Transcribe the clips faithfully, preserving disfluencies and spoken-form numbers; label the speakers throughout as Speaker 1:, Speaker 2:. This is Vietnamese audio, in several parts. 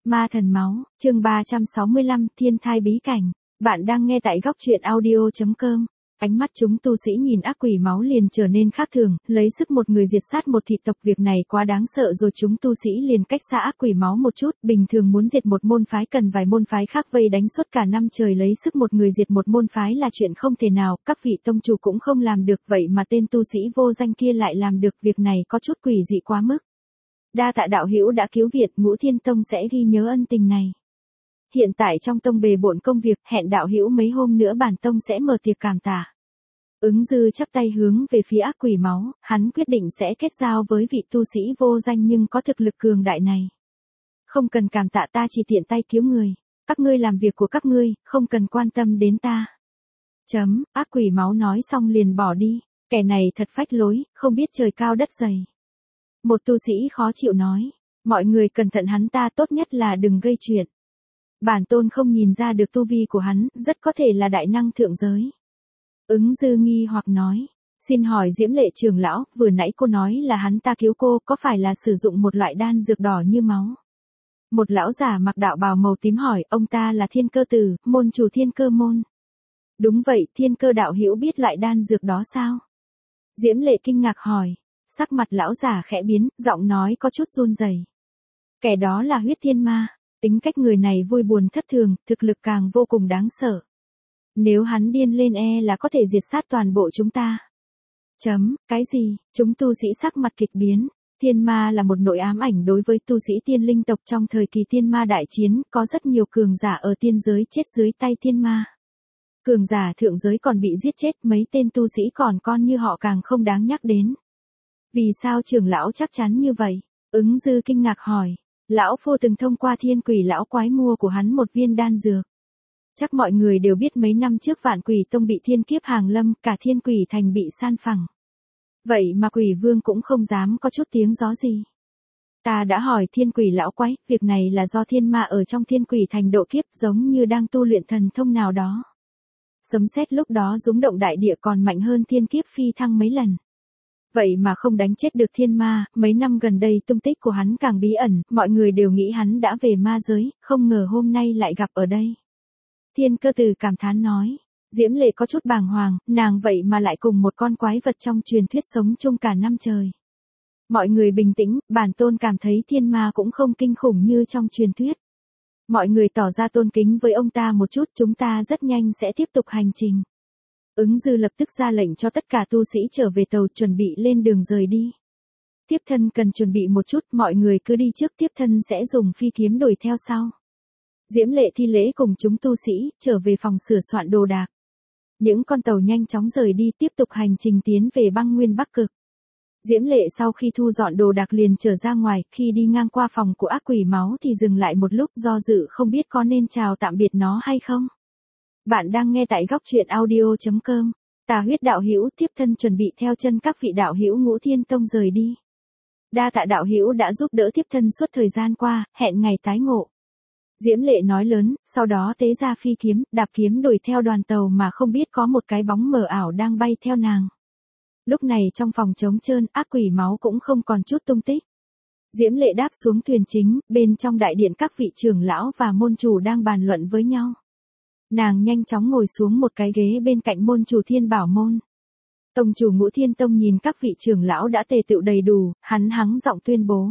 Speaker 1: Ma thần máu, chương ba trăm sáu mươi lăm, thiên thai bí cảnh. Bạn đang nghe tại góc truyện audio chấm com. Ánh mắt chúng tu sĩ nhìn ác quỷ máu liền trở nên khác thường, lấy sức một người diệt sát một thị tộc, việc này quá đáng sợ rồi. Chúng tu sĩ liền cách xa ác quỷ máu một chút, bình thường muốn diệt một môn phái cần vài môn phái khác vây đánh suốt cả năm trời, lấy sức một người diệt một môn phái là chuyện không thể nào, các vị tông chủ cũng không làm được, vậy mà tên tu sĩ vô danh kia lại làm được, việc này có chút quỷ dị quá mức. Đa tạ đạo hữu đã cứu Việt, Ngũ Thiên Tông sẽ ghi nhớ ân tình này. Hiện tại trong tông bề bộn công việc, hẹn đạo hữu mấy hôm nữa bản tông sẽ mở tiệc cảm tạ. Ứng Dư chắp tay hướng về phía ác quỷ máu, hắn quyết định sẽ kết giao với vị tu sĩ vô danh nhưng có thực lực cường đại này. Không cần cảm tạ, ta chỉ tiện tay cứu người, các ngươi làm việc của các ngươi, không cần quan tâm đến ta. Chấm, ác quỷ máu nói xong liền bỏ đi, kẻ này thật phách lối, không biết trời cao đất dày. Một tu sĩ khó chịu nói, mọi người cẩn thận hắn ta, tốt nhất là đừng gây chuyện. Bản tôn không nhìn ra được tu vi của hắn, rất có thể là đại năng thượng giới. Ứng Dư nghi hoặc nói, xin hỏi Diễm Lệ trưởng lão, vừa nãy cô nói là hắn ta cứu cô, có phải là sử dụng một loại đan dược đỏ như máu? Một lão giả mặc đạo bào màu tím hỏi, ông ta là Thiên Cơ Tử, môn chủ Thiên Cơ môn. Đúng vậy, Thiên Cơ đạo hữu biết loại đan dược đó sao? Diễm Lệ kinh ngạc hỏi, sắc mặt lão giả khẽ biến, giọng nói có chút run rẩy. Kẻ đó là huyết thiên ma, tính cách người này vui buồn thất thường, thực lực càng vô cùng đáng sợ. Nếu hắn điên lên e là có thể diệt sát toàn bộ chúng ta. Chấm, cái gì? Chúng tu sĩ sắc mặt kịch biến. Thiên ma là một nỗi ám ảnh đối với tu sĩ tiên linh tộc. Trong thời kỳ tiên ma đại chiến, có rất nhiều cường giả ở tiên giới chết dưới tay thiên ma. Cường giả thượng giới còn bị giết chết, mấy tên tu sĩ còn con như họ càng không đáng nhắc đến. Vì sao trưởng lão chắc chắn như vậy? Ứng Dư kinh ngạc hỏi. Lão phu từng thông qua thiên quỷ lão quái mua của hắn một viên đan dược. Chắc mọi người đều biết mấy năm trước Vạn Quỷ Tông bị thiên kiếp hàng lâm, cả thiên quỷ thành bị san phẳng. Vậy mà quỷ vương cũng không dám có chút tiếng gió gì. Ta đã hỏi thiên quỷ lão quái, việc này là do thiên ma ở trong thiên quỷ thành độ kiếp, giống như đang tu luyện thần thông nào đó. Sấm sét lúc đó rúng động đại địa còn mạnh hơn thiên kiếp phi thăng mấy lần. Vậy mà không đánh chết được thiên ma, mấy năm gần đây tung tích của hắn càng bí ẩn, mọi người đều nghĩ hắn đã về ma giới, không ngờ hôm nay lại gặp ở đây. Thiên Cơ Tử cảm thán nói, Diễm Lệ có chút bàng hoàng, nàng vậy mà lại cùng một con quái vật trong truyền thuyết sống chung cả năm trời. Mọi người bình tĩnh, bản tôn cảm thấy thiên ma cũng không kinh khủng như trong truyền thuyết. Mọi người tỏ ra tôn kính với ông ta một chút, chúng ta rất nhanh sẽ tiếp tục hành trình. Ứng Dư lập tức ra lệnh cho tất cả tu sĩ trở về tàu, chuẩn bị lên đường rời đi. Tiếp thân cần chuẩn bị một chút, mọi người cứ đi trước, tiếp thân sẽ dùng phi kiếm đuổi theo sau. Diễm Lệ thi lễ cùng chúng tu sĩ, trở về phòng sửa soạn đồ đạc. Những con tàu nhanh chóng rời đi, tiếp tục hành trình tiến về băng nguyên Bắc Cực. Diễm Lệ sau khi thu dọn đồ đạc liền trở ra ngoài, khi đi ngang qua phòng của ác quỷ máu thì dừng lại một lúc, do dự không biết có nên chào tạm biệt nó hay không. Bạn đang nghe tại góc truyện audio chấm com. Tà Huyết đạo hữu, tiếp thân chuẩn bị theo chân các vị đạo hữu Ngũ Thiên Tông rời đi. Đa tạ đạo hữu đã giúp đỡ tiếp thân suốt thời gian qua, hẹn ngày tái ngộ. Diễm Lệ nói lớn, sau đó tế ra phi kiếm, đạp kiếm đuổi theo đoàn tàu mà không biết có một cái bóng mờ ảo đang bay theo nàng. Lúc này trong phòng trống trơn, ác quỷ máu cũng không còn chút tung tích. Diễm Lệ đáp xuống thuyền chính, bên trong đại điện các vị trưởng lão và môn chủ đang bàn luận với nhau. Nàng nhanh chóng ngồi xuống một cái ghế bên cạnh môn chủ Thiên Bảo môn. Tông chủ Ngũ Thiên Tông nhìn các vị trưởng lão đã tề tựu đầy đủ, hắn hắng giọng tuyên bố.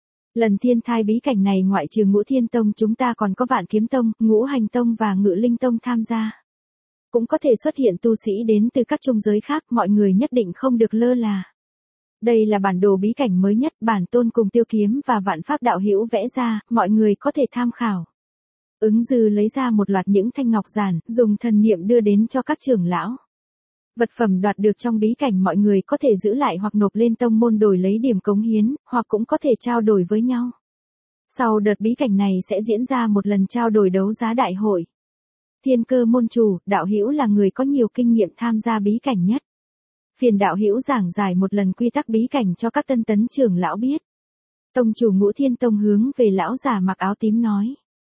Speaker 1: Lần thiên thai bí cảnh này ngoại trừ Ngũ Thiên Tông chúng ta còn có Vạn Kiếm Tông, Ngũ Hành Tông và Ngự Linh Tông tham gia. Cũng có thể xuất hiện tu sĩ đến từ các trung giới khác, mọi người nhất định không được lơ là. Đây là bản đồ bí cảnh mới nhất, bản tôn cùng Tiêu Kiếm và Vạn Pháp đạo hữu vẽ ra, mọi người có thể tham khảo. Ứng Dư lấy ra một loạt những thanh ngọc giản, dùng thần niệm đưa đến cho các trưởng lão. Vật phẩm đoạt được trong bí cảnh mọi người có thể giữ lại hoặc nộp lên tông môn đổi lấy điểm cống hiến, hoặc cũng có thể trao đổi với nhau. Sau đợt bí cảnh này sẽ diễn ra một lần trao đổi đấu giá đại hội. Thiên Cơ môn chủ, đạo hữu là người có nhiều kinh nghiệm tham gia bí cảnh nhất. Phiền đạo hữu giảng giải một lần quy tắc bí cảnh cho các tân tấn trưởng lão biết. Tông chủ Ngũ Thiên Tông hướng về lão giả mặc áo tím nói.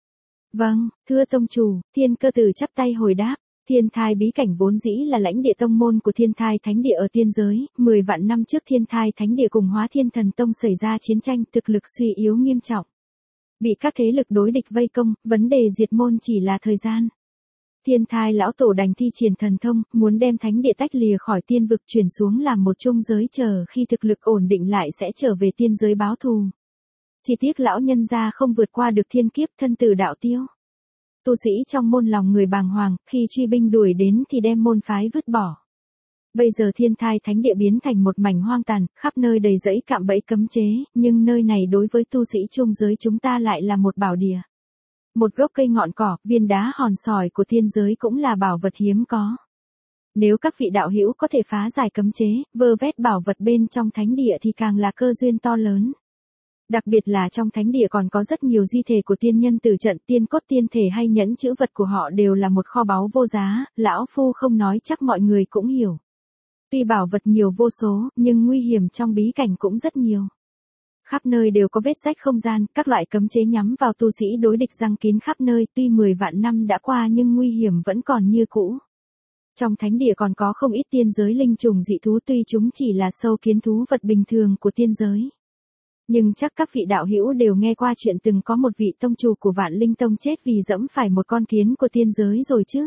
Speaker 1: Vâng, thưa tông chủ, Thiên Cơ Tử chắp tay hồi đáp. Thiên thai bí cảnh vốn dĩ là lãnh địa tông môn của thiên thai thánh địa ở tiên giới, mười vạn năm trước thiên thai thánh địa cùng Hóa Thiên Thần Tông xảy ra chiến tranh, thực lực suy yếu nghiêm trọng. Bị các thế lực đối địch vây công, vấn đề diệt môn chỉ là thời gian. Thiên thai lão tổ đành thi triển thần thông, muốn đem thánh địa tách lìa khỏi tiên vực chuyển xuống làm một chung giới, chờ khi thực lực ổn định lại sẽ trở về tiên giới báo thù. Chỉ tiếc lão nhân gia không vượt qua được thiên kiếp, thân tử đạo tiêu. Tu sĩ trong môn lòng người bàng hoàng, khi truy binh đuổi đến thì đem môn phái vứt bỏ. Bây giờ thiên thai thánh địa biến thành một mảnh hoang tàn, khắp nơi đầy rẫy cạm bẫy cấm chế, nhưng nơi này đối với tu sĩ chung giới chúng ta lại là một bảo địa. Một gốc cây ngọn cỏ, viên đá hòn sỏi của thiên giới cũng là bảo vật hiếm có. Nếu các vị đạo hữu có thể phá giải cấm chế, vơ vét bảo vật bên trong thánh địa thì càng là cơ duyên to lớn. Đặc biệt là trong thánh địa còn có rất nhiều di thể của tiên nhân tử trận, tiên cốt tiên thể hay nhẫn chữ vật của họ đều là một kho báu vô giá, lão phu không nói chắc mọi người cũng hiểu. Tuy bảo vật nhiều vô số, nhưng nguy hiểm trong bí cảnh cũng rất nhiều. Khắp nơi đều có vết rách không gian, các loại cấm chế nhắm vào tu sĩ đối địch giăng kín khắp nơi, tuy mười vạn năm đã qua nhưng nguy hiểm vẫn còn như cũ. Trong thánh địa còn có không ít tiên giới linh trùng dị thú, tuy chúng chỉ là sâu kiến thú vật bình thường của tiên giới. Nhưng chắc các vị đạo hữu đều nghe qua chuyện từng có một vị tông chủ của Vạn Linh Tông chết vì dẫm phải một con kiến của tiên giới rồi chứ.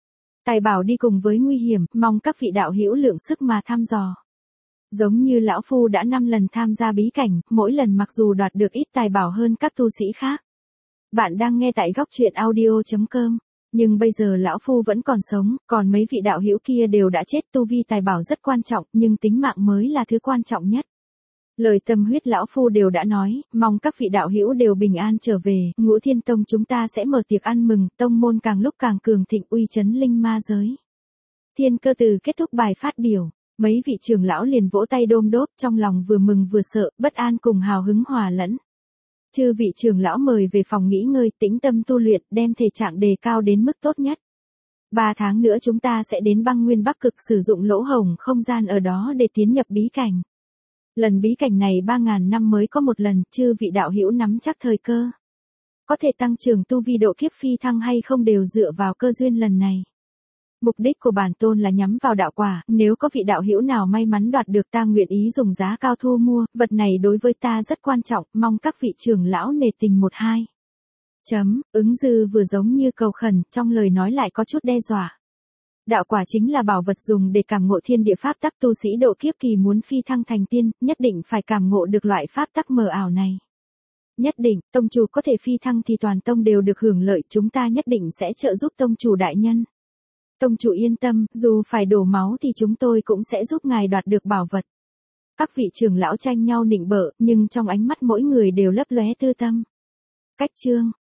Speaker 1: Tài bảo đi cùng với nguy hiểm, mong các vị đạo hữu lượng sức mà thăm dò. Giống như lão phu đã năm lần tham gia bí cảnh, mỗi lần mặc dù đoạt được ít tài bảo hơn các tu sĩ khác. Bạn đang nghe tại góc truyện audio chấm com, nhưng bây giờ lão phu vẫn còn sống, còn mấy vị đạo hữu kia đều đã chết. Tu vi tài bảo rất quan trọng, nhưng tính mạng mới là thứ quan trọng nhất. Lời tâm huyết lão phu đều đã nói, mong các vị đạo hữu đều bình an trở về, Ngũ Thiên Tông chúng ta sẽ mở tiệc ăn mừng, tông môn càng lúc càng cường thịnh, uy chấn linh ma giới. Thiên Cơ Từ kết thúc bài phát biểu, mấy vị trưởng lão liền vỗ tay đôm đốp, trong lòng vừa mừng vừa sợ, bất an cùng hào hứng hòa lẫn. Chư vị trưởng lão mời về phòng nghỉ ngơi, tĩnh tâm tu luyện, đem thể trạng đề cao đến mức tốt nhất. Ba tháng nữa chúng ta sẽ đến băng nguyên Bắc Cực, sử dụng lỗ hổng không gian ở đó để tiến nhập bí cảnh. Lần bí cảnh này ba ngàn năm mới có một lần, chư vị đạo hữu nắm chắc thời cơ. Có thể tăng trưởng tu vi độ kiếp phi thăng hay không đều dựa vào cơ duyên lần này. Mục đích của bản tôn là nhắm vào đạo quả, nếu có vị đạo hữu nào may mắn đoạt được ta nguyện ý dùng giá cao thu mua, vật này đối với ta rất quan trọng, mong các vị trưởng lão nể tình một hai. Chấm, ứng dư vừa giống như cầu khẩn, trong lời nói lại có chút đe dọa. Đạo quả chính là bảo vật dùng để cảm ngộ thiên địa pháp tắc, tu sĩ độ kiếp kỳ muốn phi thăng thành tiên, nhất định phải cảm ngộ được loại pháp tắc mờ ảo này. Nhất định, tông chủ có thể phi thăng thì toàn tông đều được hưởng lợi, chúng ta nhất định sẽ trợ giúp tông chủ đại nhân. Tông chủ yên tâm, dù phải đổ máu thì chúng tôi cũng sẽ giúp ngài đoạt được bảo vật. Các vị trưởng lão tranh nhau nịnh bợ, nhưng trong ánh mắt mỗi người đều lấp lóe tư tâm. Cách chương